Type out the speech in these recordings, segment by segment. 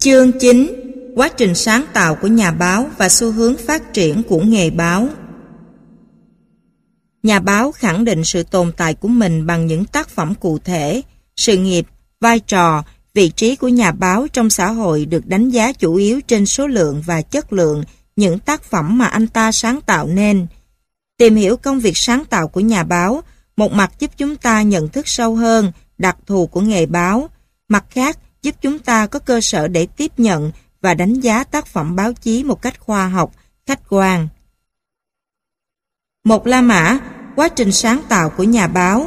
Chương 9. Quá trình sáng tạo của nhà báo và xu hướng phát triển của nghề báo. Nhà báo khẳng định sự tồn tại của mình bằng những tác phẩm cụ thể. Sự nghiệp, vai trò, vị trí của nhà báo trong xã hội được đánh giá chủ yếu trên số lượng và chất lượng những tác phẩm mà anh ta sáng tạo nên. Tìm hiểu công việc sáng tạo của nhà báo, một mặt giúp chúng ta nhận thức sâu hơn đặc thù của nghề báo, mặt khác giúp chúng ta có cơ sở để tiếp nhận và đánh giá tác phẩm báo chí một cách khoa học, khách quan. Một La Mã, quá trình sáng tạo của nhà báo.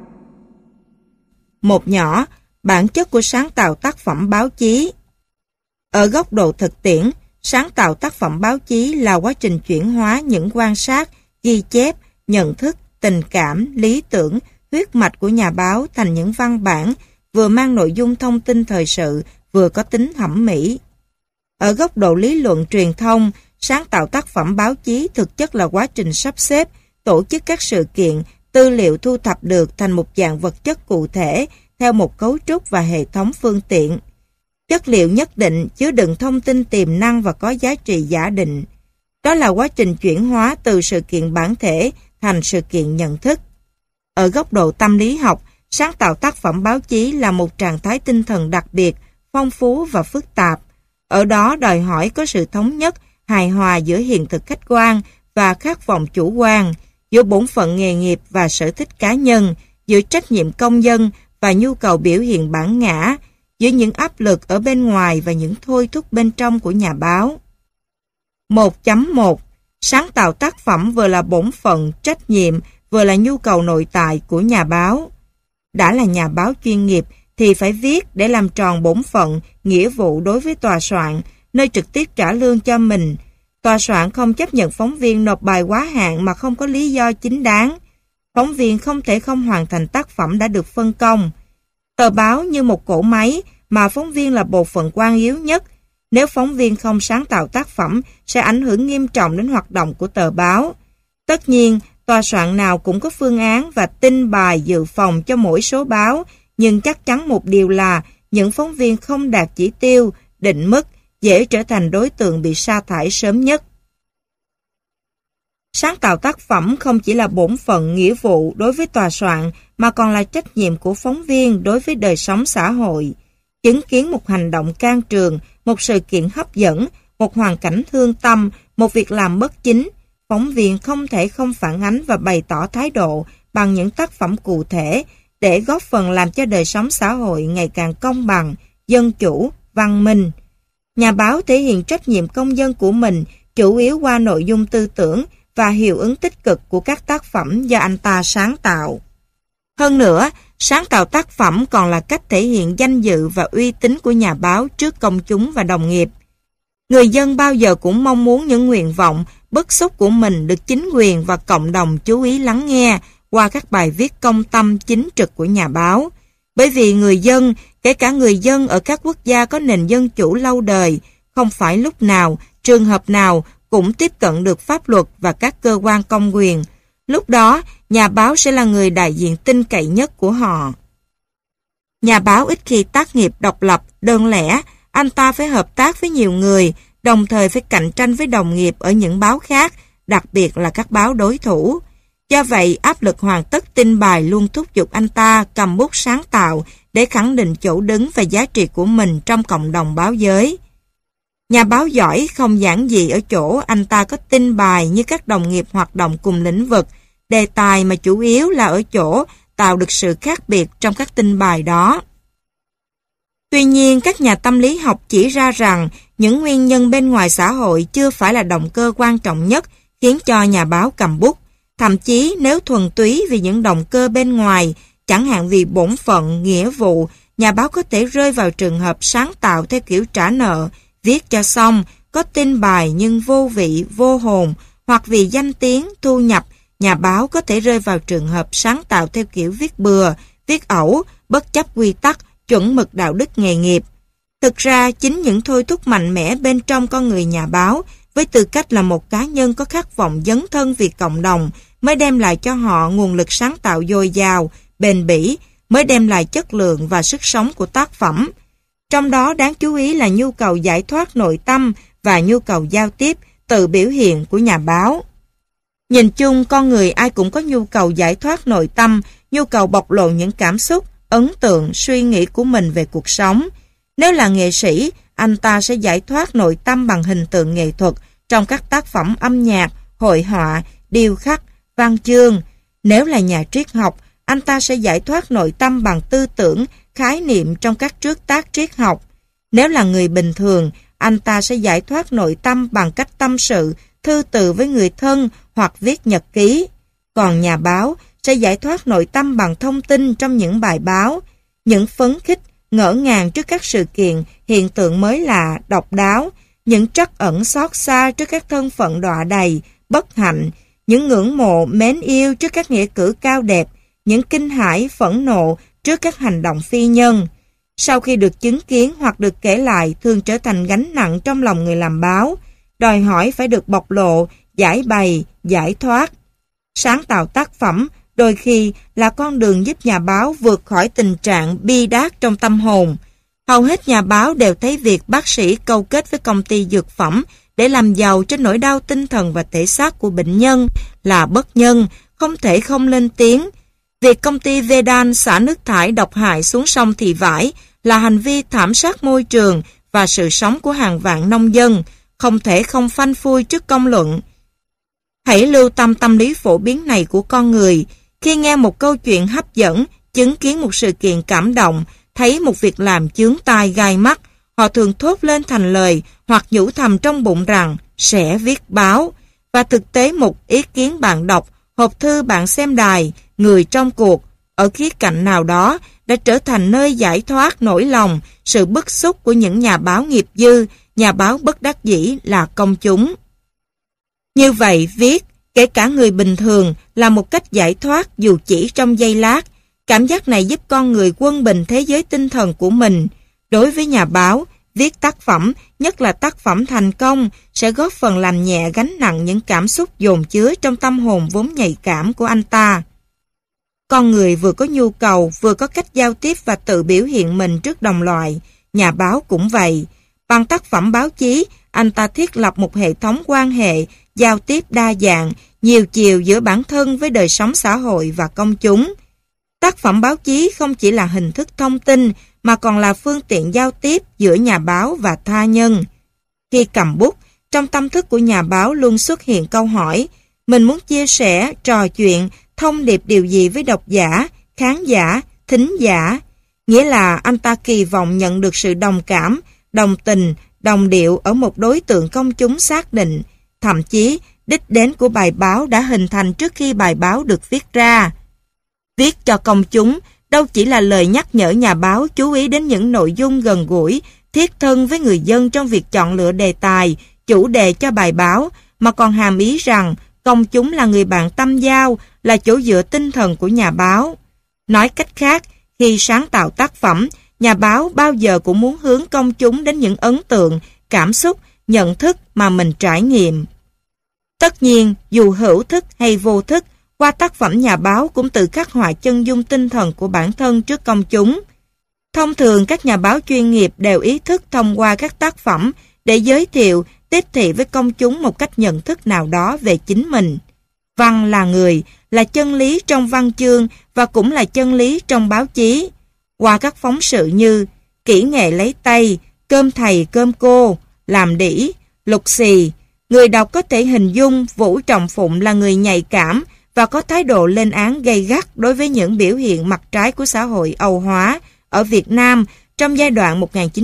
Một nhỏ, bản chất của sáng tạo tác phẩm báo chí. Ở góc độ thực tiễn, sáng tạo tác phẩm báo chí là quá trình chuyển hóa những quan sát, ghi chép, nhận thức, tình cảm, lý tưởng, huyết mạch của nhà báo thành những văn bản vừa mang nội dung thông tin thời sự, vừa có tính thẩm mỹ. Ở góc độ lý luận truyền thông, sáng tạo tác phẩm báo chí thực chất là quá trình sắp xếp, tổ chức các sự kiện, tư liệu thu thập được thành một dạng vật chất cụ thể theo một cấu trúc và hệ thống phương tiện. Chất liệu nhất định chứa đựng thông tin tiềm năng và có giá trị giả định. Đó là quá trình chuyển hóa từ sự kiện bản thể thành sự kiện nhận thức. Ở góc độ tâm lý học, sáng tạo tác phẩm báo chí là một trạng thái tinh thần đặc biệt, phong phú và phức tạp. Ở đó đòi hỏi có sự thống nhất, hài hòa giữa hiện thực khách quan và khát vọng chủ quan, giữa bổn phận nghề nghiệp và sở thích cá nhân, giữa trách nhiệm công dân và nhu cầu biểu hiện bản ngã, giữa những áp lực ở bên ngoài và những thôi thúc bên trong của nhà báo. 1.1. Sáng tạo tác phẩm vừa là bổn phận, trách nhiệm, vừa là nhu cầu nội tại của nhà báo. Đã là nhà báo chuyên nghiệp thì phải viết để làm tròn bổn phận, nghĩa vụ đối với tòa soạn, nơi trực tiếp trả lương cho mình. Tòa soạn không chấp nhận phóng viên nộp bài quá hạn mà không có lý do chính đáng. Phóng viên không thể không hoàn thành tác phẩm đã được phân công. Tờ báo như một cỗ máy mà phóng viên là bộ phận quan yếu nhất. Nếu phóng viên không sáng tạo tác phẩm sẽ ảnh hưởng nghiêm trọng đến hoạt động của tờ báo. Tất nhiên, tòa soạn nào cũng có phương án và tin bài dự phòng cho mỗi số báo, nhưng chắc chắn một điều là những phóng viên không đạt chỉ tiêu, định mức, dễ trở thành đối tượng bị sa thải sớm nhất. Sáng tạo tác phẩm không chỉ là bổn phận, nghĩa vụ đối với tòa soạn, mà còn là trách nhiệm của phóng viên đối với đời sống xã hội. Chứng kiến một hành động can trường, một sự kiện hấp dẫn, một hoàn cảnh thương tâm, một việc làm bất chính, phóng viên không thể không phản ánh và bày tỏ thái độ bằng những tác phẩm cụ thể để góp phần làm cho đời sống xã hội ngày càng công bằng, dân chủ, văn minh. Nhà báo thể hiện trách nhiệm công dân của mình chủ yếu qua nội dung tư tưởng và hiệu ứng tích cực của các tác phẩm do anh ta sáng tạo. Hơn nữa, sáng tạo tác phẩm còn là cách thể hiện danh dự và uy tín của nhà báo trước công chúng và đồng nghiệp. Người dân bao giờ cũng mong muốn những nguyện vọng, bức xúc của mình được chính quyền và cộng đồng chú ý lắng nghe qua các bài viết công tâm chính trực của nhà báo. Bởi vì người dân, kể cả người dân ở các quốc gia có nền dân chủ lâu đời, không phải lúc nào, trường hợp nào cũng tiếp cận được pháp luật và các cơ quan công quyền. Lúc đó, nhà báo sẽ là người đại diện tin cậy nhất của họ. Nhà báo ít khi tác nghiệp độc lập, đơn lẻ, anh ta phải hợp tác với nhiều người, đồng thời phải cạnh tranh với đồng nghiệp ở những báo khác, đặc biệt là các báo đối thủ. Do vậy, áp lực hoàn tất tin bài luôn thúc giục anh ta cầm bút sáng tạo để khẳng định chỗ đứng và giá trị của mình trong cộng đồng báo giới. Nhà báo giỏi không giản dị ở chỗ anh ta có tin bài như các đồng nghiệp hoạt động cùng lĩnh vực, đề tài mà chủ yếu là ở chỗ tạo được sự khác biệt trong các tin bài đó. Tuy nhiên, các nhà tâm lý học chỉ ra rằng những nguyên nhân bên ngoài xã hội chưa phải là động cơ quan trọng nhất khiến cho nhà báo cầm bút. Thậm chí nếu thuần túy vì những động cơ bên ngoài, chẳng hạn vì bổn phận, nghĩa vụ, nhà báo có thể rơi vào trường hợp sáng tạo theo kiểu trả nợ, viết cho xong, có tin bài nhưng vô vị, vô hồn, hoặc vì danh tiếng, thu nhập, nhà báo có thể rơi vào trường hợp sáng tạo theo kiểu viết bừa, viết ẩu, bất chấp quy tắc, chuẩn mực đạo đức nghề nghiệp. Thực ra, chính những thôi thúc mạnh mẽ bên trong con người nhà báo, với tư cách là một cá nhân có khát vọng dấn thân vì cộng đồng, mới đem lại cho họ nguồn lực sáng tạo dồi dào, bền bỉ, mới đem lại chất lượng và sức sống của tác phẩm. Trong đó đáng chú ý là nhu cầu giải thoát nội tâm và nhu cầu giao tiếp, tự biểu hiện của nhà báo. Nhìn chung, con người ai cũng có nhu cầu giải thoát nội tâm, nhu cầu bộc lộ những cảm xúc, ấn tượng, suy nghĩ của mình về cuộc sống. Nếu là nghệ sĩ, anh ta sẽ giải thoát nội tâm bằng hình tượng nghệ thuật trong các tác phẩm âm nhạc, hội họa, điêu khắc, văn chương. Nếu là nhà triết học, anh ta sẽ giải thoát nội tâm bằng tư tưởng, khái niệm trong các trước tác triết học. Nếu là người bình thường, anh ta sẽ giải thoát nội tâm bằng cách tâm sự, thư từ với người thân hoặc viết nhật ký. Còn nhà báo sẽ giải thoát nội tâm bằng thông tin trong những bài báo, những phấn khích, ngỡ ngàng trước các sự kiện, hiện tượng mới lạ, độc đáo, những trắc ẩn xót xa trước các thân phận đọa đầy, bất hạnh, những ngưỡng mộ, mến yêu trước các nghĩa cử cao đẹp, những kinh hãi, phẫn nộ trước các hành động phi nhân. Sau khi được chứng kiến hoặc được kể lại thường trở thành gánh nặng trong lòng người làm báo, đòi hỏi phải được bộc lộ, giải bày, giải thoát. Sáng tạo tác phẩm đôi khi là con đường giúp nhà báo vượt khỏi tình trạng bi đát trong tâm hồn. Hầu hết nhà báo đều thấy việc bác sĩ câu kết với công ty dược phẩm để làm giàu trên nỗi đau tinh thần và thể xác của bệnh nhân là bất nhân, không thể không lên tiếng. Việc công ty Vedan xả nước thải độc hại xuống sông Thị Vải là hành vi thảm sát môi trường và sự sống của hàng vạn nông dân, không thể không phanh phui trước công luận. Hãy lưu tâm tâm lý phổ biến này của con người. Khi nghe một câu chuyện hấp dẫn, chứng kiến một sự kiện cảm động, thấy một việc làm chướng tai gai mắt, họ thường thốt lên thành lời hoặc nhủ thầm trong bụng rằng sẽ viết báo. Và thực tế một ý kiến bạn đọc, hộp thư bạn xem đài, người trong cuộc, ở khía cạnh nào đó đã trở thành nơi giải thoát nỗi lòng, sự bức xúc của những nhà báo nghiệp dư, nhà báo bất đắc dĩ là công chúng. Như vậy, viết, kể cả người bình thường, là một cách giải thoát dù chỉ trong giây lát. Cảm giác này giúp con người quân bình thế giới tinh thần của mình. Đối với nhà báo, viết tác phẩm, nhất là tác phẩm thành công, sẽ góp phần làm nhẹ gánh nặng những cảm xúc dồn chứa trong tâm hồn vốn nhạy cảm của anh ta. Con người vừa có nhu cầu, vừa có cách giao tiếp và tự biểu hiện mình trước đồng loại. Nhà báo cũng vậy. Bằng tác phẩm báo chí, anh ta thiết lập một hệ thống quan hệ, giao tiếp đa dạng, nhiều chiều giữa bản thân với đời sống xã hội và công chúng. Tác phẩm báo chí không chỉ là hình thức thông tin, mà còn là phương tiện giao tiếp giữa nhà báo và tha nhân. Khi cầm bút, trong tâm thức của nhà báo luôn xuất hiện câu hỏi, mình muốn chia sẻ, trò chuyện, thông điệp điều gì với độc giả, khán giả, thính giả. Nghĩa là anh ta kỳ vọng nhận được sự đồng cảm, đồng tình, đồng điệu ở một đối tượng công chúng xác định. Thậm chí, đích đến của bài báo đã hình thành trước khi bài báo được viết ra. Viết cho công chúng đâu chỉ là lời nhắc nhở nhà báo chú ý đến những nội dung gần gũi, thiết thân với người dân trong việc chọn lựa đề tài, chủ đề cho bài báo, mà còn hàm ý rằng công chúng là người bạn tâm giao, là chỗ dựa tinh thần của nhà báo. Nói cách khác, khi sáng tạo tác phẩm, nhà báo bao giờ cũng muốn hướng công chúng đến những ấn tượng, cảm xúc, nhận thức mà mình trải nghiệm. Tất nhiên, dù hữu thức hay vô thức, qua tác phẩm nhà báo cũng tự khắc họa chân dung tinh thần của bản thân trước công chúng. Thông thường các nhà báo chuyên nghiệp đều ý thức thông qua các tác phẩm để giới thiệu, tiếp thị với công chúng một cách nhận thức nào đó về chính mình. Văn là người, là chân lý trong văn chương và cũng là chân lý trong báo chí. Qua các phóng sự như kỹ nghệ lấy tay, cơm thầy cơm cô, làm đĩ, lục xì, người đọc có thể hình dung Vũ Trọng Phụng là người nhạy cảm và có thái độ lên án gay gắt đối với những biểu hiện mặt trái của xã hội Âu hóa ở Việt Nam trong giai đoạn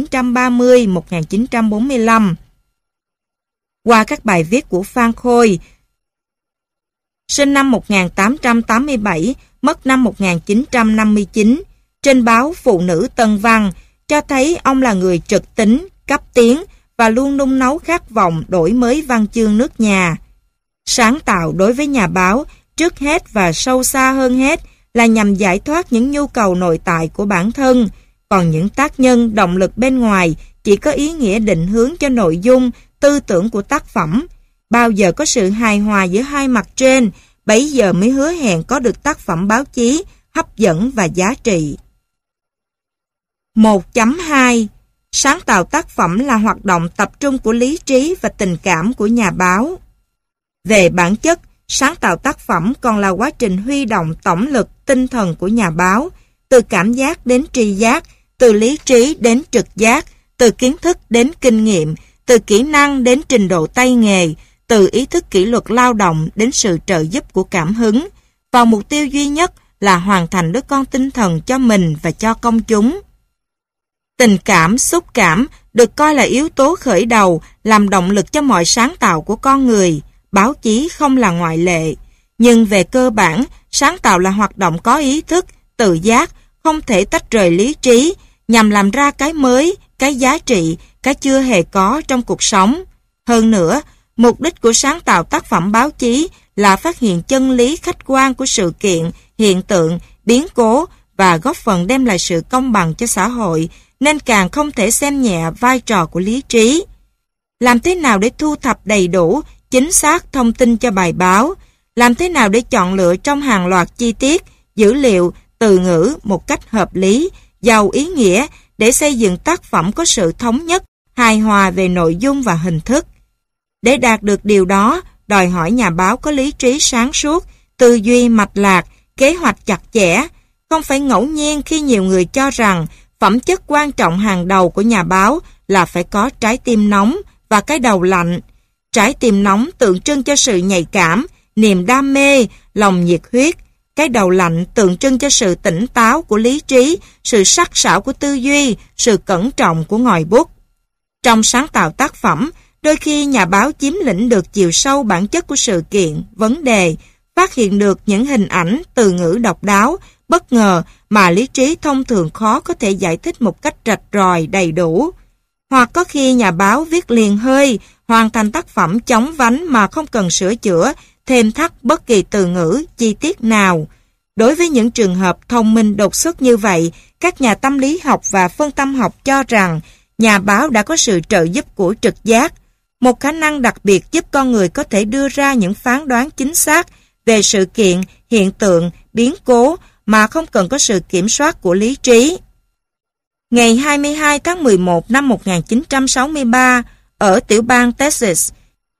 1930-1945. Qua các bài viết của Phan Khôi, sinh năm 1887, mất năm 1959, trên báo Phụ Nữ Tân Văn, cho thấy ông là người trực tính, cấp tiến và luôn nung nấu khát vọng đổi mới văn chương nước nhà. Sáng tạo đối với nhà báo, trước hết và sâu xa hơn hết là nhằm giải thoát những nhu cầu nội tại của bản thân, còn những tác nhân, động lực bên ngoài chỉ có ý nghĩa định hướng cho nội dung, tư tưởng của tác phẩm. Bao giờ có sự hài hòa giữa hai mặt trên, bấy giờ mới hứa hẹn có được tác phẩm báo chí hấp dẫn và giá trị. 1.2 Sáng tạo tác phẩm là hoạt động tập trung của lý trí và tình cảm của nhà báo. Về bản chất, sáng tạo tác phẩm còn là quá trình huy động tổng lực tinh thần của nhà báo, từ cảm giác đến tri giác, từ lý trí đến trực giác, từ kiến thức đến kinh nghiệm, từ kỹ năng đến trình độ tay nghề, từ ý thức kỷ luật lao động đến sự trợ giúp của cảm hứng, vào mục tiêu duy nhất là hoàn thành đứa con tinh thần cho mình và cho công chúng. Tình cảm, xúc cảm được coi là yếu tố khởi đầu, làm động lực cho mọi sáng tạo của con người. Báo chí không là ngoại lệ. Nhưng về cơ bản, sáng tạo là hoạt động có ý thức, tự giác, không thể tách rời lý trí, nhằm làm ra cái mới, cái giá trị, cái chưa hề có trong cuộc sống. Hơn nữa, mục đích của sáng tạo tác phẩm báo chí là phát hiện chân lý khách quan của sự kiện, hiện tượng, biến cố và góp phần đem lại sự công bằng cho xã hội, nên càng không thể xem nhẹ vai trò của lý trí. Làm thế nào để thu thập đầy đủ, chính xác thông tin cho bài báo? Làm thế nào để chọn lựa trong hàng loạt chi tiết, dữ liệu, từ ngữ một cách hợp lý, giàu ý nghĩa để xây dựng tác phẩm có sự thống nhất, hài hòa về nội dung và hình thức? Để đạt được điều đó, đòi hỏi nhà báo có lý trí sáng suốt, tư duy mạch lạc, kế hoạch chặt chẽ. Không phải ngẫu nhiên khi nhiều người cho rằng phẩm chất quan trọng hàng đầu của nhà báo là phải có trái tim nóng và cái đầu lạnh. Trái tim nóng tượng trưng cho sự nhạy cảm, niềm đam mê, lòng nhiệt huyết. Cái đầu lạnh tượng trưng cho sự tỉnh táo của lý trí, sự sắc sảo của tư duy, sự cẩn trọng của ngòi bút. Trong sáng tạo tác phẩm, đôi khi nhà báo chiếm lĩnh được chiều sâu bản chất của sự kiện, vấn đề, phát hiện được những hình ảnh, từ ngữ độc đáo, bất ngờ mà lý trí thông thường khó có thể giải thích một cách rạch ròi, đầy đủ. Hoặc có khi nhà báo viết liền hơi, hoàn thành tác phẩm chóng vánh mà không cần sửa chữa, thêm thắt bất kỳ từ ngữ, chi tiết nào. Đối với những trường hợp thông minh đột xuất như vậy, các nhà tâm lý học và phân tâm học cho rằng nhà báo đã có sự trợ giúp của trực giác, một khả năng đặc biệt giúp con người có thể đưa ra những phán đoán chính xác về sự kiện, hiện tượng, biến cố mà không cần có sự kiểm soát của lý trí. Ngày 22 tháng 11 năm 1963, ở tiểu bang Texas,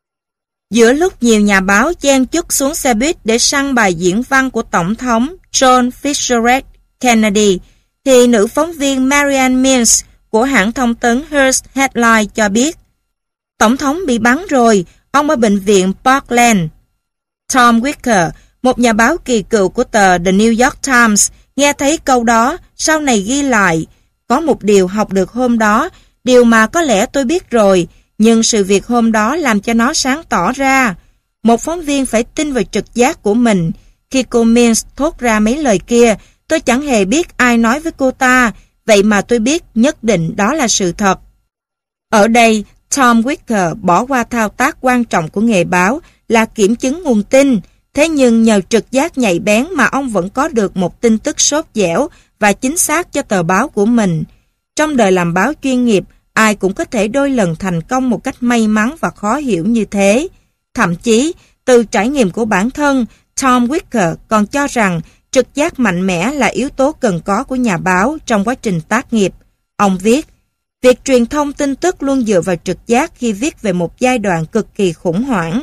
giữa lúc nhiều nhà báo chen chúc xuống xe buýt để săn bài diễn văn của Tổng thống John Fitzgerald Kennedy, thì nữ phóng viên Marianne Mills của hãng thông tấn Hearst Headline cho biết, Tổng thống bị bắn rồi, ông ở bệnh viện Parkland. Tom Wicker, một nhà báo kỳ cựu của tờ The New York Times, nghe thấy câu đó, sau này ghi lại, có một điều học được hôm đó, điều mà có lẽ tôi biết rồi, nhưng sự việc hôm đó làm cho nó sáng tỏ ra. Một phóng viên phải tin vào trực giác của mình. Khi cô Mills thốt ra mấy lời kia, tôi chẳng hề biết ai nói với cô ta, vậy mà tôi biết nhất định đó là sự thật. Ở đây, Tom Wicker bỏ qua thao tác quan trọng của nghề báo là kiểm chứng nguồn tin. Thế nhưng nhờ trực giác nhạy bén mà ông vẫn có được một tin tức sốt dẻo và chính xác cho tờ báo của mình. Trong đời làm báo chuyên nghiệp, ai cũng có thể đôi lần thành công một cách may mắn và khó hiểu như thế. Thậm chí, từ trải nghiệm của bản thân, Tom Wicker còn cho rằng trực giác mạnh mẽ là yếu tố cần có của nhà báo trong quá trình tác nghiệp. Ông viết, việc truyền thông tin tức luôn dựa vào trực giác khi viết về một giai đoạn cực kỳ khủng hoảng.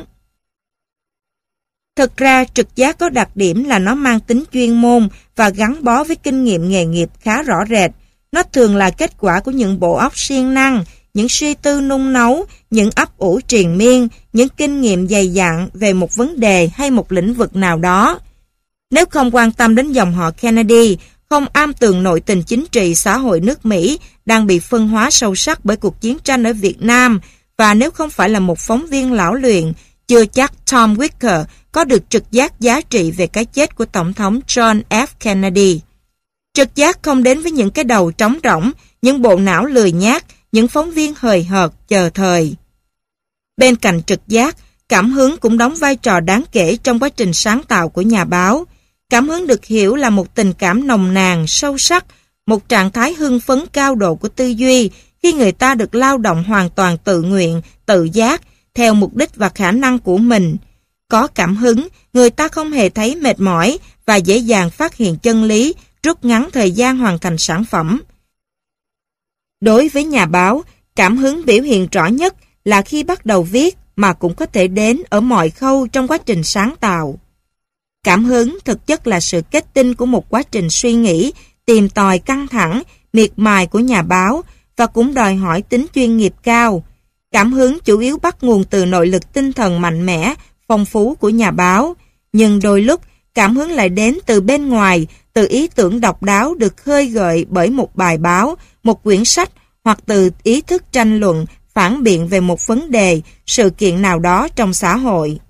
Thực ra, trực giác có đặc điểm là nó mang tính chuyên môn và gắn bó với kinh nghiệm nghề nghiệp khá rõ rệt. Nó thường là kết quả của những bộ óc siêng năng, những suy tư nung nấu, những ấp ủ triền miên, những kinh nghiệm dày dặn về một vấn đề hay một lĩnh vực nào đó. Nếu không quan tâm đến dòng họ Kennedy, không am tường nội tình chính trị xã hội nước Mỹ đang bị phân hóa sâu sắc bởi cuộc chiến tranh ở Việt Nam, và nếu không phải là một phóng viên lão luyện, chưa chắc Tom Wicker có được trực giác giá trị về cái chết của Tổng thống John F. Kennedy. Trực giác không đến với những cái đầu trống rỗng, những bộ não lười nhác, những phóng viên hời hợt chờ thời. Bên cạnh trực giác, cảm hứng cũng đóng vai trò đáng kể trong quá trình sáng tạo của nhà báo. Cảm hứng được hiểu là một tình cảm nồng nàn, sâu sắc, một trạng thái hưng phấn cao độ của tư duy khi người ta được lao động hoàn toàn tự nguyện, tự giác, theo mục đích và khả năng của mình. Có cảm hứng, người ta không hề thấy mệt mỏi và dễ dàng phát hiện chân lý, rút ngắn thời gian hoàn thành sản phẩm. Đối với nhà báo, cảm hứng biểu hiện rõ nhất là khi bắt đầu viết mà cũng có thể đến ở mọi khâu trong quá trình sáng tạo. Cảm hứng thực chất là sự kết tinh của một quá trình suy nghĩ, tìm tòi căng thẳng, miệt mài của nhà báo và cũng đòi hỏi tính chuyên nghiệp cao. Cảm hứng chủ yếu bắt nguồn từ nội lực tinh thần mạnh mẽ, phong phú của nhà báo, nhưng đôi lúc cảm hứng lại đến từ bên ngoài, từ ý tưởng độc đáo được khơi gợi bởi một bài báo, một quyển sách hoặc từ ý thức tranh luận, phản biện về một vấn đề, sự kiện nào đó trong xã hội.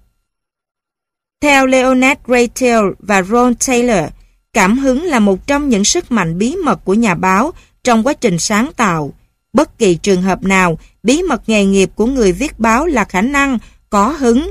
Theo Leonard Raytel và Ron Taylor, cảm hứng là một trong những sức mạnh bí mật của nhà báo trong quá trình sáng tạo. Bất kỳ trường hợp nào, bí mật nghề nghiệp của người viết báo là khả năng có hứng.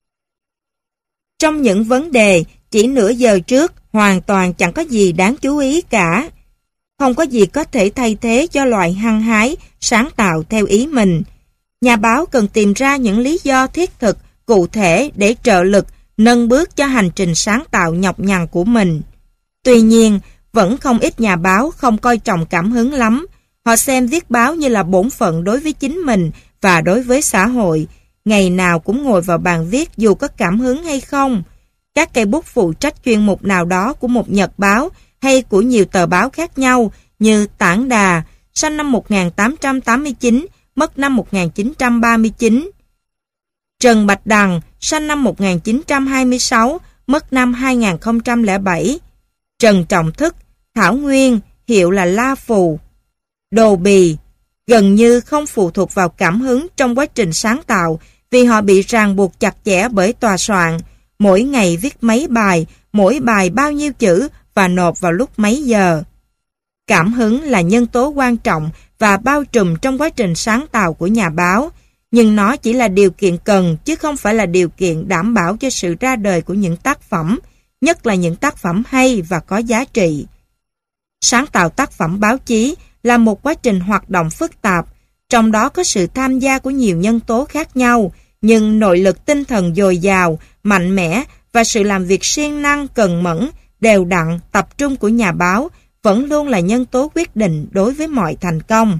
Trong những vấn đề chỉ nửa giờ trước hoàn toàn chẳng có gì đáng chú ý cả. Không có gì có thể thay thế cho loại hăng hái, sáng tạo theo ý mình. Nhà báo cần tìm ra những lý do thiết thực, cụ thể để trợ lực, nâng bước cho hành trình sáng tạo nhọc nhằn của mình. Tuy nhiên, vẫn không ít nhà báo không coi trọng cảm hứng lắm. Họ xem viết báo như là bổn phận đối với chính mình và đối với xã hội. Ngày nào cũng ngồi vào bàn viết dù có cảm hứng hay không. Các cây bút phụ trách chuyên mục nào đó của một nhật báo hay của nhiều tờ báo khác nhau như Tản Đà, sinh năm 1889, mất năm 1939. Trần Bạch Đằng, sinh năm 1926, mất năm 2007. Trần Trọng Thức, Thảo Nguyên, hiệu là La Phù. Đồ Bì, gần như không phụ thuộc vào cảm hứng trong quá trình sáng tạo vì họ bị ràng buộc chặt chẽ bởi tòa soạn. Mỗi ngày viết mấy bài, mỗi bài bao nhiêu chữ và nộp vào lúc mấy giờ. Cảm hứng là nhân tố quan trọng và bao trùm trong quá trình sáng tạo của nhà báo, nhưng nó chỉ là điều kiện cần chứ không phải là điều kiện đảm bảo cho sự ra đời của những tác phẩm, nhất là những tác phẩm hay và có giá trị. Sáng tạo tác phẩm báo chí là một quá trình hoạt động phức tạp, trong đó có sự tham gia của nhiều nhân tố khác nhau, nhưng nội lực tinh thần dồi dào, mạnh mẽ và sự làm việc siêng năng, cần mẫn, đều đặn, tập trung của nhà báo vẫn luôn là nhân tố quyết định đối với mọi thành công.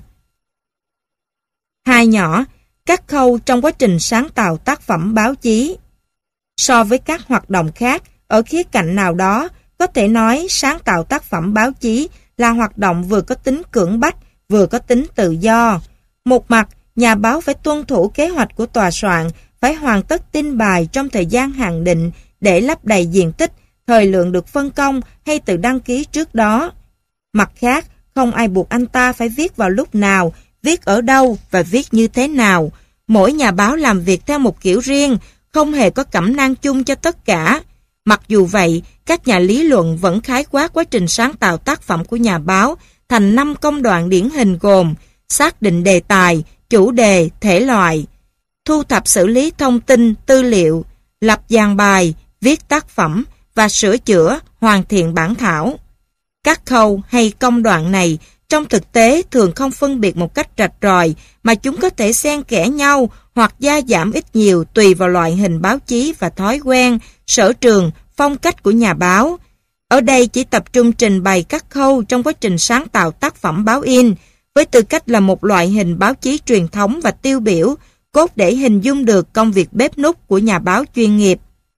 Hai nhỏ, các khâu trong quá trình sáng tạo tác phẩm báo chí. So với các hoạt động khác, ở khía cạnh nào đó, có thể nói sáng tạo tác phẩm báo chí là hoạt động vừa có tính cưỡng bách, vừa có tính tự do. Một mặt, nhà báo phải tuân thủ kế hoạch của tòa soạn, phải hoàn tất tin bài trong thời gian hạn định để lấp đầy diện tích, thời lượng được phân công hay tự đăng ký trước đó. Mặt khác, không ai buộc anh ta phải viết vào lúc nào, viết ở đâu và viết như thế nào. Mỗi nhà báo làm việc theo một kiểu riêng, không hề có cẩm nang chung cho tất cả. Mặc dù vậy, các nhà lý luận vẫn khái quát quá trình sáng tạo tác phẩm của nhà báo thành 5 công đoạn điển hình gồm xác định đề tài, chủ đề, thể loại, thu thập xử lý thông tin, tư liệu, lập dàn bài, viết tác phẩm và sửa chữa, hoàn thiện bản thảo. Các khâu hay công đoạn này trong thực tế thường không phân biệt một cách rạch ròi mà chúng có thể xen kẽ nhau hoặc gia giảm ít nhiều tùy vào loại hình báo chí và thói quen, sở trường, phong cách của nhà báo. Ở đây chỉ tập trung trình bày các khâu trong quá trình sáng tạo tác phẩm báo in với tư cách là một loại hình báo chí truyền thống và tiêu biểu, cốt để hình dung được công việc bếp núc của nhà báo chuyên nghiệp.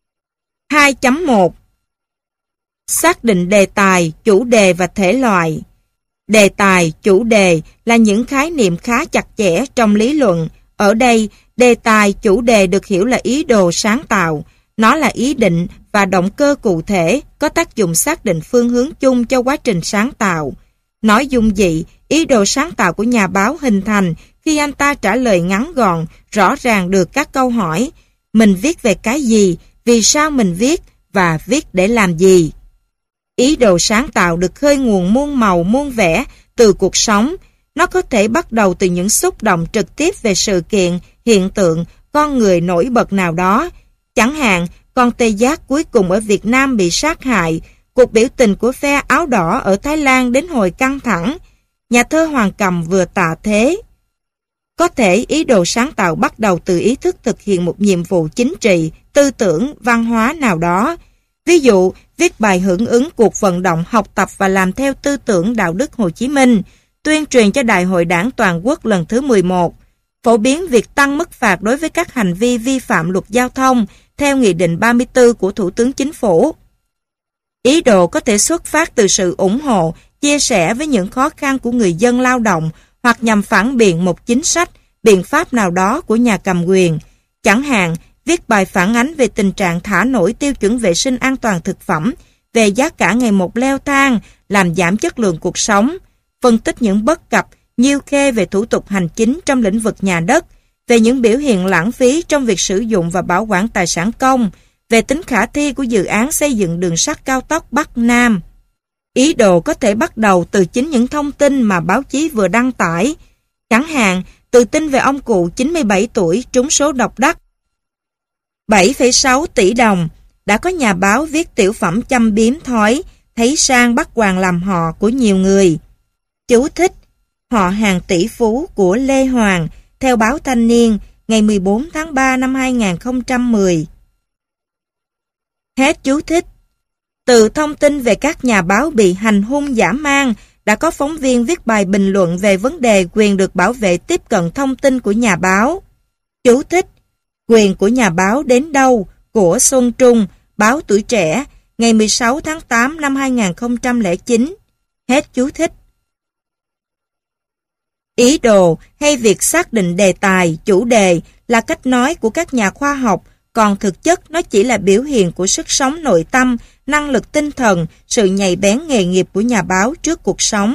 2.1 Xác định đề tài, chủ đề và thể loại. Đề tài, chủ đề là những khái niệm khá chặt chẽ trong lý luận. Ở đây, đề tài, chủ đề được hiểu là ý đồ sáng tạo. Nó là ý định và động cơ cụ thể, có tác dụng xác định phương hướng chung cho quá trình sáng tạo. Nói dung dị, ý đồ sáng tạo của nhà báo hình thành khi anh ta trả lời ngắn gọn, rõ ràng được các câu hỏi. Mình viết về cái gì, vì sao mình viết và viết để làm gì. Ý đồ sáng tạo được khơi nguồn muôn màu muôn vẻ từ cuộc sống. Nó có thể bắt đầu từ những xúc động trực tiếp về sự kiện, hiện tượng, con người nổi bật nào đó. Chẳng hạn, con tê giác cuối cùng ở Việt Nam bị sát hại, cuộc biểu tình của phe áo đỏ ở Thái Lan đến hồi căng thẳng. Nhà thơ Hoàng Cầm vừa tạ thế. Có thể ý đồ sáng tạo bắt đầu từ ý thức thực hiện một nhiệm vụ chính trị, tư tưởng, văn hóa nào đó. Ví dụ, viết bài hưởng ứng cuộc vận động học tập và làm theo tư tưởng đạo đức Hồ Chí Minh, tuyên truyền cho Đại hội Đảng Toàn quốc lần thứ 11, phổ biến việc tăng mức phạt đối với các hành vi vi phạm luật giao thông theo Nghị định 34 của Thủ tướng Chính phủ. Ý đồ có thể xuất phát từ sự ủng hộ, chia sẻ với những khó khăn của người dân lao động hoặc nhằm phản biện một chính sách, biện pháp nào đó của nhà cầm quyền. Chẳng hạn, viết bài phản ánh về tình trạng thả nổi tiêu chuẩn vệ sinh an toàn thực phẩm, về giá cả ngày một leo thang, làm giảm chất lượng cuộc sống, phân tích những bất cập, nhiêu khê về thủ tục hành chính trong lĩnh vực nhà đất, về những biểu hiện lãng phí trong việc sử dụng và bảo quản tài sản công, về tính khả thi của dự án xây dựng đường sắt cao tốc Bắc Nam. Ý đồ có thể bắt đầu từ chính những thông tin mà báo chí vừa đăng tải. Chẳng hạn, từ tin về ông cụ 97 tuổi trúng số độc đắc 7,6 tỷ đồng, đã có nhà báo viết tiểu phẩm châm biếm thói, thấy sang bắt hoàng làm họ của nhiều người. Chú thích: Họ hàng tỷ phú của Lê Hoàng, theo báo Thanh niên, ngày 14 tháng 3 năm 2010. Hết chú thích. Từ thông tin về các nhà báo bị hành hung dã man, đã có phóng viên viết bài bình luận về vấn đề quyền được bảo vệ tiếp cận thông tin của nhà báo. Chú thích: Quyền của nhà báo đến đâu? Của Xuân Trung, báo Tuổi Trẻ, ngày 16 tháng 8 năm 2009. Hết chú thích. Ý đồ hay việc xác định đề tài, chủ đề là cách nói của các nhà khoa học, còn thực chất nó chỉ là biểu hiện của sức sống nội tâm, năng lực tinh thần, sự nhạy bén nghề nghiệp của nhà báo trước cuộc sống.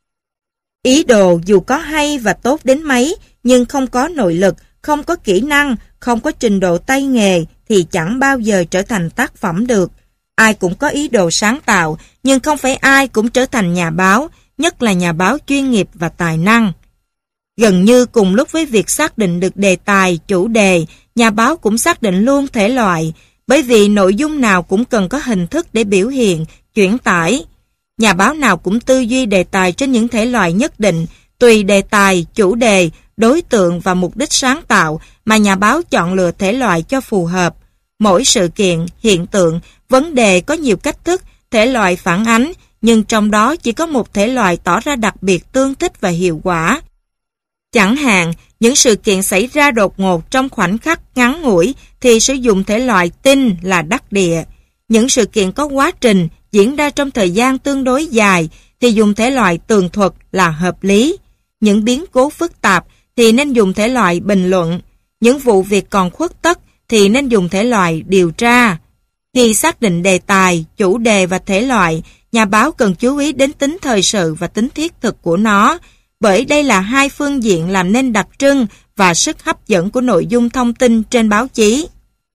Ý đồ dù có hay và tốt đến mấy, nhưng không có nội lực, không có kỹ năng, không có trình độ tay nghề thì chẳng bao giờ trở thành tác phẩm được. Ai cũng có ý đồ sáng tạo, nhưng không phải ai cũng trở thành nhà báo, nhất là nhà báo chuyên nghiệp và tài năng. Gần như cùng lúc với việc xác định được đề tài, chủ đề, nhà báo cũng xác định luôn thể loại, bởi vì nội dung nào cũng cần có hình thức để biểu hiện, chuyển tải. Nhà báo nào cũng tư duy đề tài trên những thể loại nhất định, tùy đề tài, chủ đề, đối tượng và mục đích sáng tạo mà nhà báo chọn lựa thể loại cho phù hợp. Mỗi sự kiện, hiện tượng, vấn đề có nhiều cách thức, thể loại phản ánh, nhưng trong đó chỉ có một thể loại tỏ ra đặc biệt tương thích và hiệu quả. Chẳng hạn, những sự kiện xảy ra đột ngột trong khoảnh khắc ngắn ngủi thì sử dụng thể loại tin là đắc địa. Những sự kiện có quá trình diễn ra trong thời gian tương đối dài thì dùng thể loại tường thuật là hợp lý. Những biến cố phức tạp thì nên dùng thể loại bình luận. Những vụ việc còn khuất tất thì nên dùng thể loại điều tra. Khi xác định đề tài, chủ đề và thể loại, nhà báo cần chú ý đến tính thời sự và tính thiết thực của nó, bởi đây là hai phương diện làm nên đặc trưng và sức hấp dẫn của nội dung thông tin trên báo chí.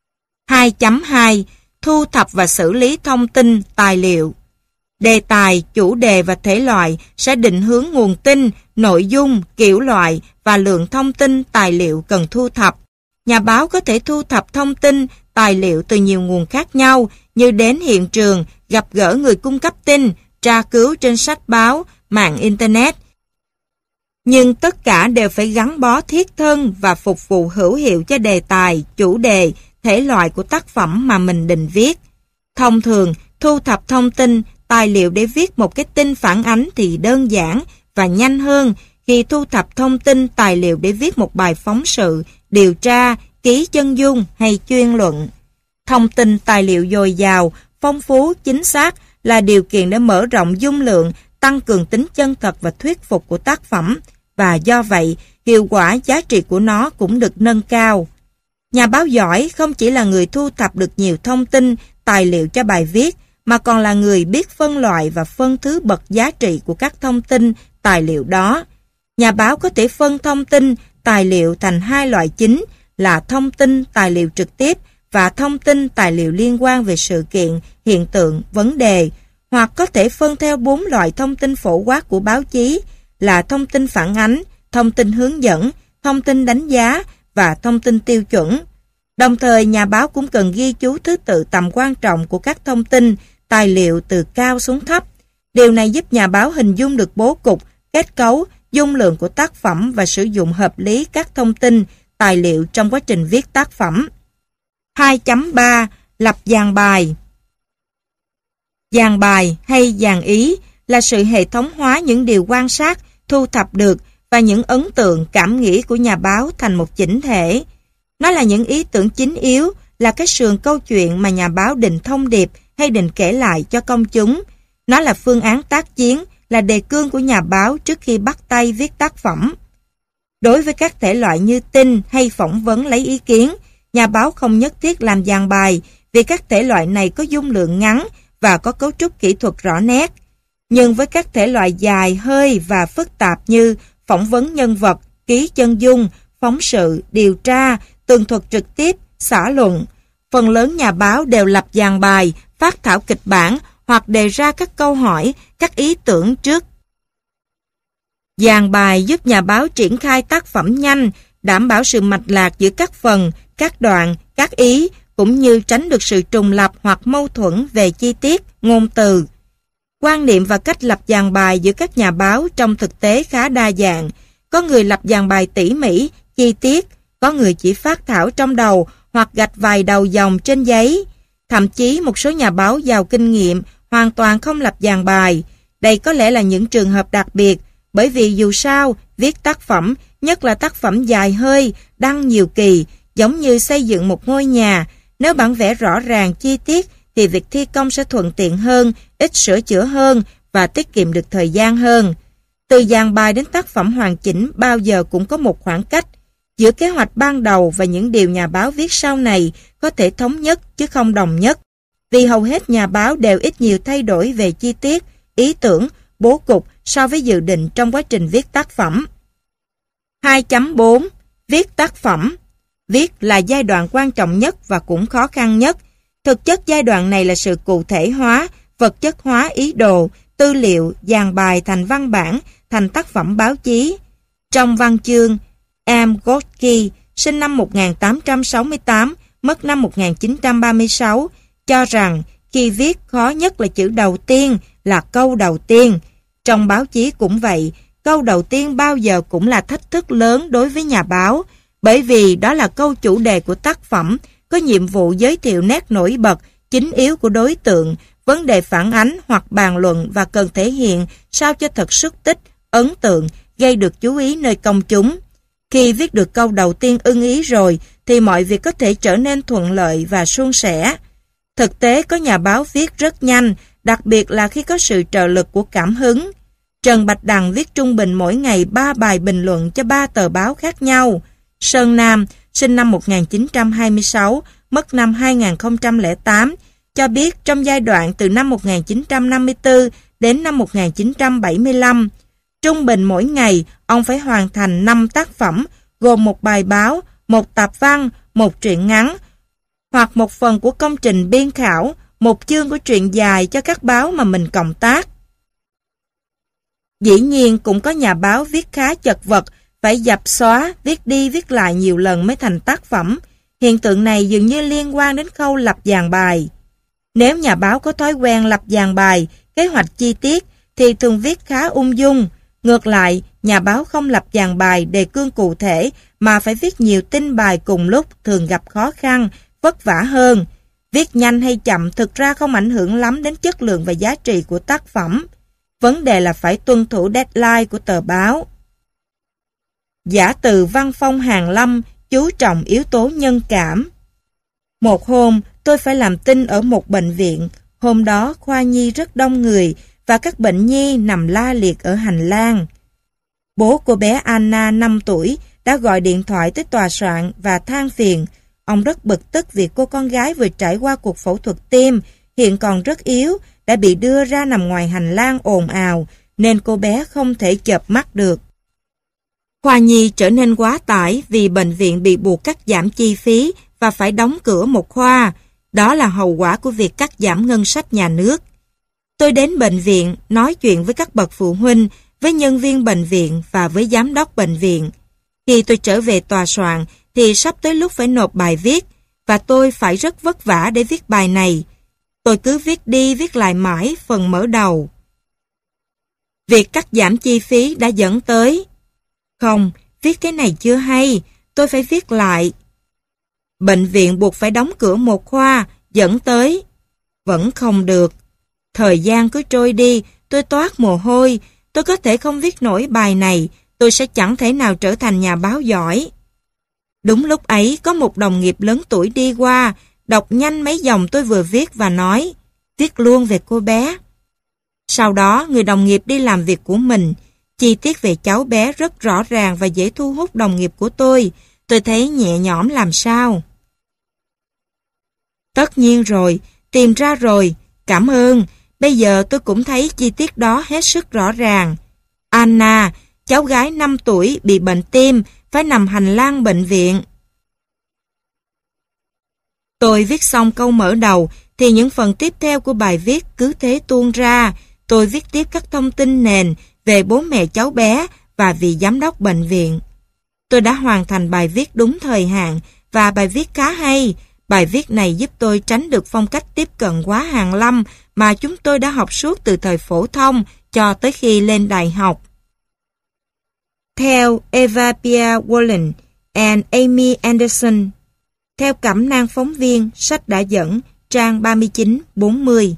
2.2. Thu thập và xử lý thông tin, tài liệu. Đề tài, chủ đề và thể loại sẽ định hướng nguồn tin, nội dung, kiểu loại và lượng thông tin, tài liệu cần thu thập. Nhà báo có thể thu thập thông tin, tài liệu từ nhiều nguồn khác nhau như đến hiện trường, gặp gỡ người cung cấp tin, tra cứu trên sách báo, mạng Internet. Nhưng tất cả đều phải gắn bó thiết thân và phục vụ hữu hiệu cho đề tài, chủ đề, thể loại của tác phẩm mà mình định viết. Thông thường, thu thập thông tin, tài liệu để viết một cái tin phản ánh thì đơn giản và nhanh hơn khi thu thập thông tin, tài liệu để viết một bài phóng sự, điều tra, ký chân dung hay chuyên luận. Thông tin, tài liệu dồi dào, phong phú, chính xác là điều kiện để mở rộng dung lượng, tăng cường tính chân thật và thuyết phục của tác phẩm, và do vậy, hiệu quả giá trị của nó cũng được nâng cao. Nhà báo giỏi không chỉ là người thu thập được nhiều thông tin, tài liệu cho bài viết, mà còn là người biết phân loại và phân thứ bậc giá trị của các thông tin, tài liệu đó. Nhà báo có thể phân thông tin, tài liệu thành hai loại chính là thông tin, tài liệu trực tiếp và thông tin, tài liệu liên quan về sự kiện, hiện tượng, vấn đề, hoặc có thể phân theo 4 loại thông tin phổ quát của báo chí là thông tin phản ánh, thông tin hướng dẫn, thông tin đánh giá và thông tin tiêu chuẩn. Đồng thời, nhà báo cũng cần ghi chú thứ tự tầm quan trọng của các thông tin, tài liệu từ cao xuống thấp. Điều này giúp nhà báo hình dung được bố cục, kết cấu, dung lượng của tác phẩm và sử dụng hợp lý các thông tin, tài liệu trong quá trình viết tác phẩm. 2.3. Lập dàn bài. Dàn bài hay dàn ý là sự hệ thống hóa những điều quan sát, thu thập được và những ấn tượng, cảm nghĩ của nhà báo thành một chỉnh thể. Nó là những ý tưởng chính yếu, là cái sườn câu chuyện mà nhà báo định thông điệp hay định kể lại cho công chúng. Nó là phương án tác chiến, là đề cương của nhà báo trước khi bắt tay viết tác phẩm. Đối với các thể loại như tin hay phỏng vấn lấy ý kiến, nhà báo không nhất thiết làm dàn bài vì các thể loại này có dung lượng ngắn và có cấu trúc kỹ thuật rõ nét. Nhưng với các thể loại dài hơi và phức tạp như phỏng vấn nhân vật, ký chân dung, phóng sự, điều tra, tường thuật trực tiếp, xã luận, phần lớn nhà báo đều lập dàn bài, phát thảo kịch bản hoặc đề ra các câu hỏi, các ý tưởng trước. Dàn bài giúp nhà báo triển khai tác phẩm nhanh, đảm bảo sự mạch lạc giữa các phần, các đoạn, các ý, cũng như tránh được sự trùng lặp hoặc mâu thuẫn về chi tiết, ngôn từ. Quan niệm và cách lập dàn bài giữa các nhà báo trong thực tế khá đa dạng. Có người lập dàn bài tỉ mỉ, chi tiết, có người chỉ phát thảo trong đầu hoặc gạch vài đầu dòng trên giấy. Thậm chí một số nhà báo giàu kinh nghiệm hoàn toàn không lập dàn bài. Đây có lẽ là những trường hợp đặc biệt, bởi vì dù sao, viết tác phẩm, nhất là tác phẩm dài hơi, đăng nhiều kỳ, giống như xây dựng một ngôi nhà. Nếu bản vẽ rõ ràng, chi tiết, thì việc thi công sẽ thuận tiện hơn, ít sửa chữa hơn và tiết kiệm được thời gian hơn. Từ dàn bài đến tác phẩm hoàn chỉnh bao giờ cũng có một khoảng cách. Giữa kế hoạch ban đầu và những điều nhà báo viết sau này có thể thống nhất chứ không đồng nhất. Vì hầu hết nhà báo đều ít nhiều thay đổi về chi tiết, ý tưởng, bố cục so với dự định trong quá trình viết tác phẩm. 2.4. Viết tác phẩm. Viết là giai đoạn quan trọng nhất và cũng khó khăn nhất. Thực chất giai đoạn này là sự cụ thể hóa, vật chất hóa ý đồ, tư liệu, dàn bài thành văn bản, thành tác phẩm báo chí. Trong văn chương, M. Gorky, sinh năm 1868, mất năm 1936, cho rằng khi viết khó nhất là chữ đầu tiên, là câu đầu tiên. Trong báo chí cũng vậy, câu đầu tiên bao giờ cũng là thách thức lớn đối với nhà báo, bởi vì đó là câu chủ đề của tác phẩm, có nhiệm vụ giới thiệu nét nổi bật, chính yếu của đối tượng, vấn đề phản ánh hoặc bàn luận và cần thể hiện sao cho thật xúc tích, ấn tượng, gây được chú ý nơi công chúng. Khi viết được câu đầu tiên ưng ý rồi, thì mọi việc có thể trở nên thuận lợi và suôn sẻ. Thực tế có nhà báo viết rất nhanh, đặc biệt là khi có sự trợ lực của cảm hứng. Trần Bạch Đằng viết trung bình mỗi ngày 3 bài bình luận cho 3 tờ báo khác nhau. Sơn Nam, sinh năm 1926, mất năm 2008, cho biết trong giai đoạn từ năm 1954 đến năm 1975, trung bình mỗi ngày ông phải hoàn thành 5 tác phẩm, gồm một bài báo, một tạp văn, một truyện ngắn, hoặc một phần của công trình biên khảo, một chương của truyện dài cho các báo mà mình cộng tác. Dĩ nhiên cũng có nhà báo viết khá chật vật, phải dập xóa, viết đi viết lại nhiều lần mới thành tác phẩm. Hiện tượng này dường như liên quan đến khâu lập dàn bài. Nếu nhà báo có thói quen lập dàn bài, kế hoạch chi tiết, thì thường viết khá ung dung. Ngược lại, nhà báo không lập dàn bài, đề cương cụ thể, mà phải viết nhiều tin bài cùng lúc thường gặp khó khăn, vất vả hơn. Viết nhanh hay chậm thực ra không ảnh hưởng lắm đến chất lượng và giá trị của tác phẩm. Vấn đề là phải tuân thủ deadline của tờ báo. Giả từ văn phong hàn lâm, chú trọng yếu tố nhân cảm. Một hôm, tôi phải làm tin ở một bệnh viện. Hôm đó, khoa nhi rất đông người và các bệnh nhi nằm la liệt ở hành lang. Bố cô bé Anna 5 tuổi đã gọi điện thoại tới tòa soạn và than phiền. Ông rất bực tức vì cô con gái vừa trải qua cuộc phẫu thuật tim, hiện còn rất yếu, đã bị đưa ra nằm ngoài hành lang ồn ào, nên cô bé không thể chợp mắt được. Khoa nhi trở nên quá tải vì bệnh viện bị buộc cắt giảm chi phí và phải đóng cửa một khoa. Đó là hậu quả của việc cắt giảm ngân sách nhà nước. Tôi đến bệnh viện nói chuyện với các bậc phụ huynh, với nhân viên bệnh viện và với giám đốc bệnh viện. Khi tôi trở về tòa soạn thì sắp tới lúc phải nộp bài viết và tôi phải rất vất vả để viết bài này. Tôi cứ viết đi viết lại mãi phần mở đầu. Việc cắt giảm chi phí đã dẫn tới. Không, viết cái này chưa hay, tôi phải viết lại. Bệnh viện buộc phải đóng cửa một khoa, dẫn tới. Vẫn không được. Thời gian cứ trôi đi, tôi toát mồ hôi, tôi có thể không viết nổi bài này, tôi sẽ chẳng thể nào trở thành nhà báo giỏi. Đúng lúc ấy, có một đồng nghiệp lớn tuổi đi qua, đọc nhanh mấy dòng tôi vừa viết và nói, viết luôn về cô bé. Sau đó, người đồng nghiệp đi làm việc của mình. Chi tiết về cháu bé rất rõ ràng và dễ thu hút đồng nghiệp của tôi. Tôi thấy nhẹ nhõm làm sao. Tất nhiên rồi, tìm ra rồi, cảm ơn. Bây giờ tôi cũng thấy chi tiết đó hết sức rõ ràng. Anna, cháu gái 5 tuổi bị bệnh tim, phải nằm hành lang bệnh viện. Tôi viết xong câu mở đầu, thì những phần tiếp theo của bài viết cứ thế tuôn ra. Tôi viết tiếp các thông tin nền về bố mẹ cháu bé và vị giám đốc bệnh viện. Tôi đã hoàn thành bài viết đúng thời hạn và bài viết khá hay. Bài viết này giúp tôi tránh được phong cách tiếp cận quá hàn lâm mà chúng tôi đã học suốt từ thời phổ thông cho tới khi lên đại học. Theo Eva Pierre Wallen and Amy Anderson, theo cẩm nang phóng viên, sách đã dẫn, trang 39-40.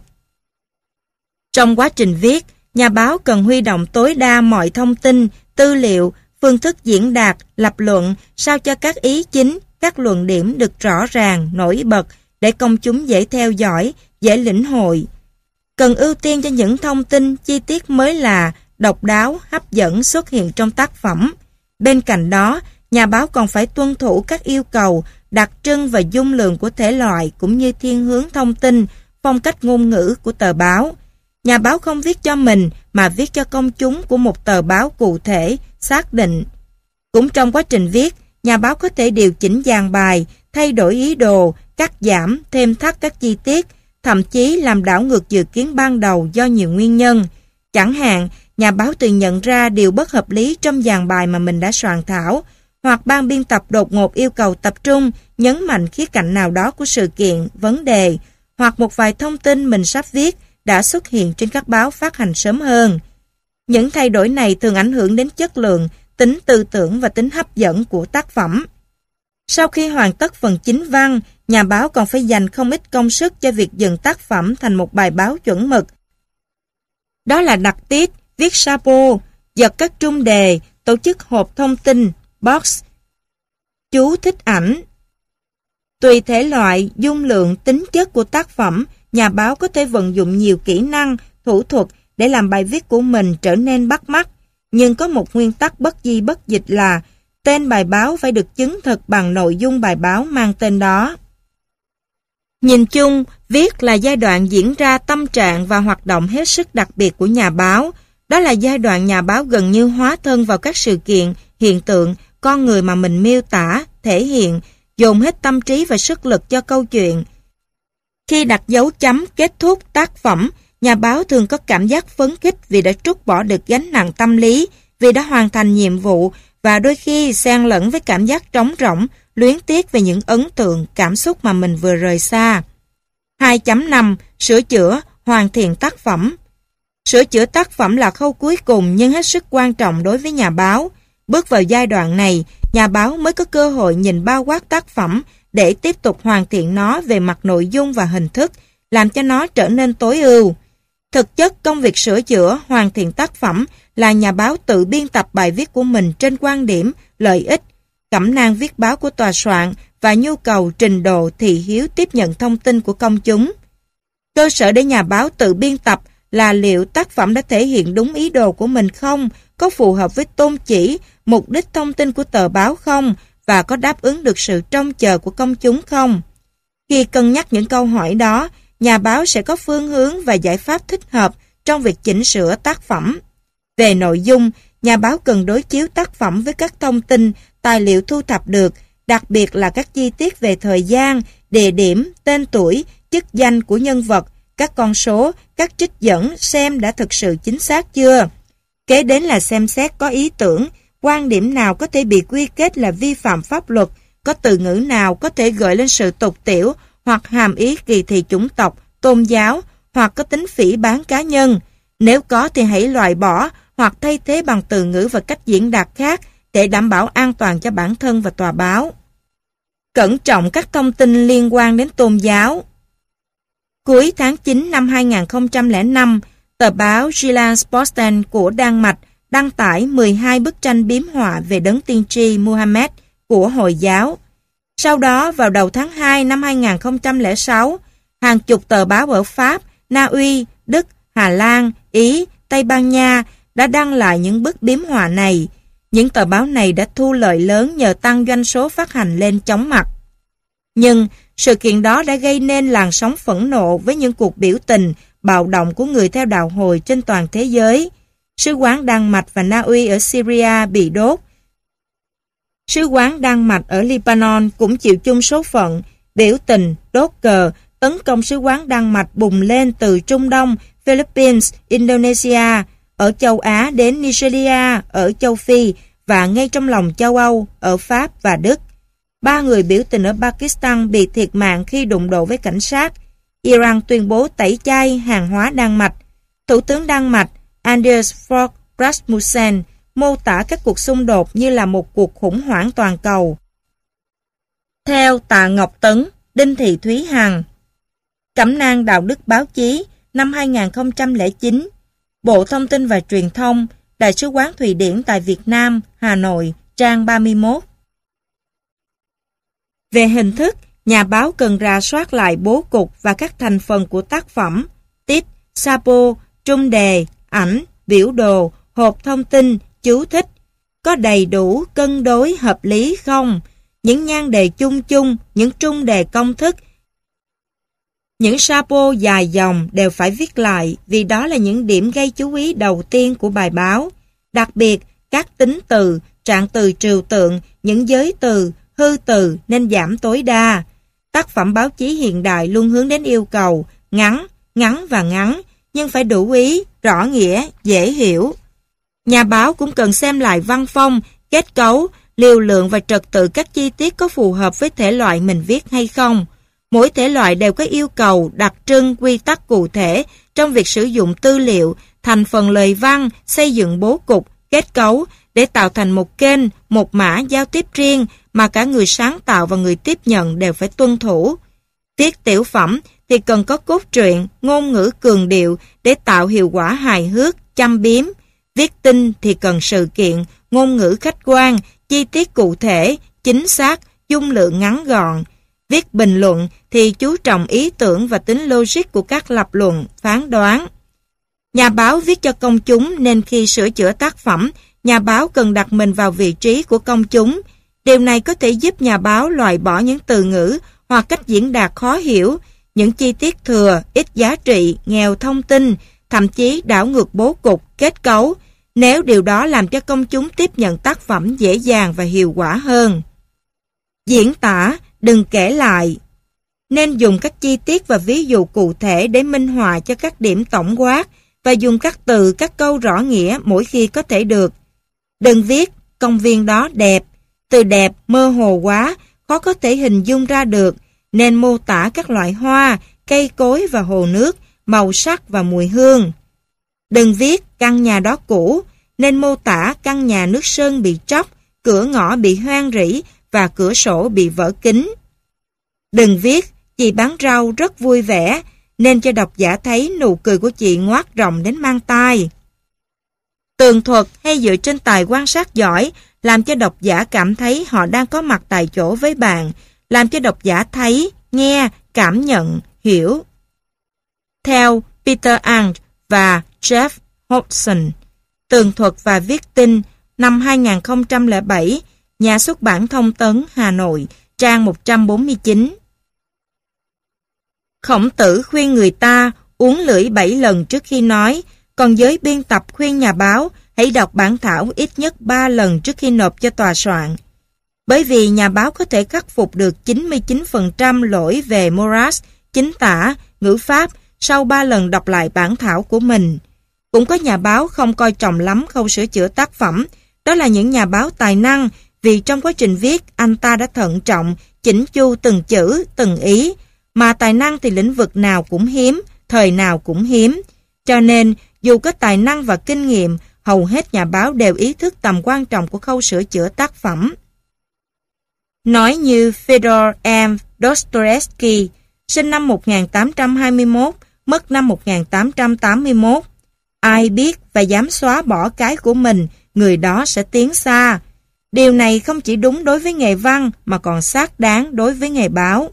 Trong quá trình viết, nhà báo cần huy động tối đa mọi thông tin, tư liệu, phương thức diễn đạt, lập luận sao cho các ý chính, các luận điểm được rõ ràng, nổi bật để công chúng dễ theo dõi, dễ lĩnh hội. Cần ưu tiên cho những thông tin, chi tiết mới lạ, độc đáo, hấp dẫn xuất hiện trong tác phẩm. Bên cạnh đó, nhà báo còn phải tuân thủ các yêu cầu, đặc trưng và dung lượng của thể loại cũng như thiên hướng thông tin, phong cách ngôn ngữ của tờ báo. Nhà báo không viết cho mình mà viết cho công chúng của một tờ báo cụ thể, xác định. Cũng trong quá trình viết, nhà báo có thể điều chỉnh dàn bài, thay đổi ý đồ, cắt giảm, thêm thắt các chi tiết, thậm chí làm đảo ngược dự kiến ban đầu do nhiều nguyên nhân. Chẳng hạn, nhà báo tự nhận ra điều bất hợp lý trong dàn bài mà mình đã soạn thảo, hoặc ban biên tập đột ngột yêu cầu tập trung, nhấn mạnh khía cạnh nào đó của sự kiện, vấn đề, hoặc một vài thông tin mình sắp viết đã xuất hiện trên các báo phát hành sớm hơn. Những thay đổi này thường ảnh hưởng đến chất lượng, tính tư tưởng và tính hấp dẫn của tác phẩm. Sau khi hoàn tất phần chính văn, nhà báo còn phải dành không ít công sức cho việc dựng tác phẩm thành một bài báo chuẩn mực. Đó là đặt tiết, viết sapo, giật các trung đề, tổ chức hộp thông tin, box, chú thích ảnh. Tùy thể loại, dung lượng, tính chất của tác phẩm, nhà báo có thể vận dụng nhiều kỹ năng, thủ thuật để làm bài viết của mình trở nên bắt mắt. Nhưng có một nguyên tắc bất di bất dịch là tên bài báo phải được chứng thực bằng nội dung bài báo mang tên đó. Nhìn chung, viết là giai đoạn diễn ra tâm trạng và hoạt động hết sức đặc biệt của nhà báo. Đó là giai đoạn nhà báo gần như hóa thân vào các sự kiện, hiện tượng, con người mà mình miêu tả, thể hiện, dồn hết tâm trí và sức lực cho câu chuyện. Khi đặt dấu chấm kết thúc tác phẩm, nhà báo thường có cảm giác phấn khích vì đã trút bỏ được gánh nặng tâm lý, vì đã hoàn thành nhiệm vụ và đôi khi xen lẫn với cảm giác trống rỗng, luyến tiếc về những ấn tượng, cảm xúc mà mình vừa rời xa. 2.5. Sửa chữa, hoàn thiện tác phẩm. Sửa chữa tác phẩm là khâu cuối cùng nhưng hết sức quan trọng đối với nhà báo. Bước vào giai đoạn này, nhà báo mới có cơ hội nhìn bao quát tác phẩm để tiếp tục hoàn thiện nó về mặt nội dung và hình thức, làm cho nó trở nên tối ưu. Thực chất, công việc sửa chữa, hoàn thiện tác phẩm là nhà báo tự biên tập bài viết của mình trên quan điểm, lợi ích, cẩm nang viết báo của tòa soạn và nhu cầu, trình độ, thị hiếu tiếp nhận thông tin của công chúng. Cơ sở để nhà báo tự biên tập là liệu tác phẩm đã thể hiện đúng ý đồ của mình không, có phù hợp với tôn chỉ, mục đích thông tin của tờ báo không, và có đáp ứng được sự trông chờ của công chúng không. Khi cân nhắc những câu hỏi đó, nhà báo sẽ có phương hướng và giải pháp thích hợp trong việc chỉnh sửa tác phẩm. Về nội dung, nhà báo cần đối chiếu tác phẩm với các thông tin, tài liệu thu thập được, đặc biệt là các chi tiết về thời gian, địa điểm, tên tuổi, chức danh của nhân vật, các con số, các trích dẫn xem đã thực sự chính xác chưa. Kế đến là xem xét có ý tưởng, quan điểm nào có thể bị quy kết là vi phạm pháp luật, có từ ngữ nào có thể gợi lên sự tục tiểu hoặc hàm ý kỳ thị chủng tộc, tôn giáo hoặc có tính phỉ báng cá nhân. Nếu có thì hãy loại bỏ hoặc thay thế bằng từ ngữ và cách diễn đạt khác để đảm bảo an toàn cho bản thân và tòa báo. Cẩn trọng các thông tin liên quan đến tôn giáo. Cuối tháng 9 năm 2005, Tờ báo Jyllands-Posten của Đan Mạch đăng tải 12 bức tranh biếm họa về đấng tiên tri Muhammad của Hồi giáo. Sau đó, vào đầu tháng 2 năm 2006, hàng chục tờ báo ở Pháp, Na Uy, Đức, Hà Lan, Ý, Tây Ban Nha đã đăng lại những bức biếm họa này. Những tờ báo này đã thu lợi lớn nhờ tăng doanh số phát hành lên chóng mặt. Nhưng sự kiện đó đã gây nên làn sóng phẫn nộ với những cuộc biểu tình, bạo động của người theo đạo Hồi trên toàn thế giới. Sứ quán Đan Mạch và Na Uy ở Syria bị đốt. Sứ quán Đan Mạch ở Lebanon cũng chịu chung số phận, biểu tình, đốt cờ, tấn công sứ quán Đan Mạch bùng lên từ Trung Đông, Philippines, Indonesia, ở châu Á đến Nigeria, ở châu Phi và ngay trong lòng châu Âu, ở Pháp và Đức. 3 người biểu tình ở Pakistan bị thiệt mạng khi đụng độ với cảnh sát. Iran tuyên bố tẩy chay hàng hóa Đan Mạch. Thủ tướng Đan Mạch Anders Fogh Rasmussen mô tả các cuộc xung đột như là một cuộc khủng hoảng toàn cầu. Theo Tạ Ngọc Tấn, Đinh Thị Thúy Hằng, Cẩm nang đạo đức báo chí năm 2009, Bộ Thông tin và Truyền thông, Đại sứ quán Thụy Điển tại Việt Nam, Hà Nội, trang 31. Về hình thức, nhà báo cần rà soát lại bố cục và các thành phần của tác phẩm, tít, sapo, trung đề, ảnh, biểu đồ, hộp thông tin, chú thích. Có đầy đủ, cân đối, hợp lý không? Những nhan đề chung chung, những trung đề công thức, những sapo dài dòng đều phải viết lại vì đó là những điểm gây chú ý đầu tiên của bài báo. Đặc biệt, các tính từ, trạng từ trừu tượng, những giới từ, hư từ nên giảm tối đa. Tác phẩm báo chí hiện đại luôn hướng đến yêu cầu ngắn, ngắn và ngắn, nhưng phải đủ ý, rõ nghĩa, dễ hiểu. Nhà báo cũng cần xem lại văn phong, kết cấu, liều lượng và trật tự các chi tiết có phù hợp với thể loại mình viết hay không. Mỗi thể loại đều có yêu cầu, đặc trưng, quy tắc cụ thể trong việc sử dụng tư liệu, thành phần lời văn, xây dựng bố cục, kết cấu để tạo thành một kênh, một mã giao tiếp riêng mà cả người sáng tạo và người tiếp nhận đều phải tuân thủ. Viết tiểu phẩm thì cần có cốt truyện, ngôn ngữ cường điệu để tạo hiệu quả hài hước, châm biếm. Viết tin thì cần sự kiện, ngôn ngữ khách quan, chi tiết cụ thể, chính xác, dung lượng ngắn gọn. Viết bình luận thì chú trọng ý tưởng và tính logic của các lập luận, phán đoán. Nhà báo viết cho công chúng nên khi sửa chữa tác phẩm, nhà báo cần đặt mình vào vị trí của công chúng. Điều này có thể giúp nhà báo loại bỏ những từ ngữ hoặc cách diễn đạt khó hiểu, những chi tiết thừa, ít giá trị, nghèo thông tin, thậm chí đảo ngược bố cục, kết cấu, nếu điều đó làm cho công chúng tiếp nhận tác phẩm dễ dàng và hiệu quả hơn. Diễn tả, đừng kể lại. Nên dùng các chi tiết và ví dụ cụ thể để minh họa cho các điểm tổng quát và dùng các từ, các câu rõ nghĩa mỗi khi có thể được. Đừng viết, công viên đó đẹp. Từ đẹp mơ hồ quá, khó có thể hình dung ra được, nên mô tả các loại hoa, cây cối và hồ nước, màu sắc và mùi hương. Đừng viết căn nhà đó cũ, nên mô tả căn nhà nước sơn bị tróc, cửa ngõ bị hoang rỉ và cửa sổ bị vỡ kính. Đừng viết chị bán rau rất vui vẻ, nên cho độc giả thấy nụ cười của chị ngoác rộng đến mang tai. Tường thuật hay dựa trên tài quan sát giỏi làm cho độc giả cảm thấy họ đang có mặt tại chỗ với bạn, làm cho độc giả thấy, nghe, cảm nhận, hiểu. Theo Peter Ant và Jeff Hodgson, Tường thuật và viết tin, năm 2007, Nhà xuất bản Thông tấn, Hà Nội, trang 149. Khổng Tử khuyên người ta uống lưỡi 7 lần trước khi nói, còn giới biên tập khuyên nhà báo hãy đọc bản thảo ít nhất 3 lần trước khi nộp cho tòa soạn. Bởi vì nhà báo có thể khắc phục được 99% lỗi về morass, chính tả, ngữ pháp sau 3 lần đọc lại bản thảo của mình. Cũng có nhà báo không coi trọng lắm khâu sửa chữa tác phẩm, đó là những nhà báo tài năng, vì trong quá trình viết anh ta đã thận trọng, chỉnh chu từng chữ, từng ý, mà tài năng thì lĩnh vực nào cũng hiếm, thời nào cũng hiếm. Cho nên, dù có tài năng và kinh nghiệm, hầu hết nhà báo đều ý thức tầm quan trọng của khâu sửa chữa tác phẩm. Nói như Fyodor M. Dostoevsky, sinh năm 1821, mất năm 1881, Ai biết và dám xóa bỏ cái của mình, người đó sẽ tiến xa. Điều này không chỉ đúng đối với nghề văn mà còn xác đáng đối với nghề báo.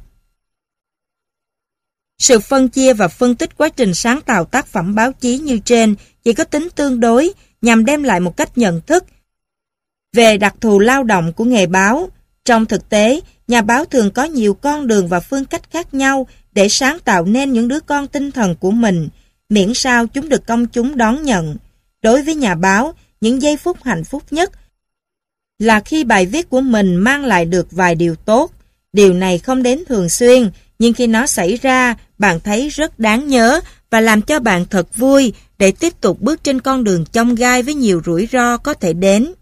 Sự phân chia và phân tích quá trình sáng tạo tác phẩm báo chí như trên chỉ có tính tương đối nhằm đem lại một cách nhận thức về đặc thù lao động của nghề báo. Trong thực tế, nhà báo thường có nhiều con đường và phương cách khác nhau để sáng tạo nên những đứa con tinh thần của mình, miễn sao chúng được công chúng đón nhận. Đối với nhà báo, những giây phút hạnh phúc nhất là khi bài viết của mình mang lại được vài điều tốt. Điều này không đến thường xuyên, nhưng khi nó xảy ra, bạn thấy rất đáng nhớ và làm cho bạn thật vui để tiếp tục bước trên con đường chông gai với nhiều rủi ro có thể đến.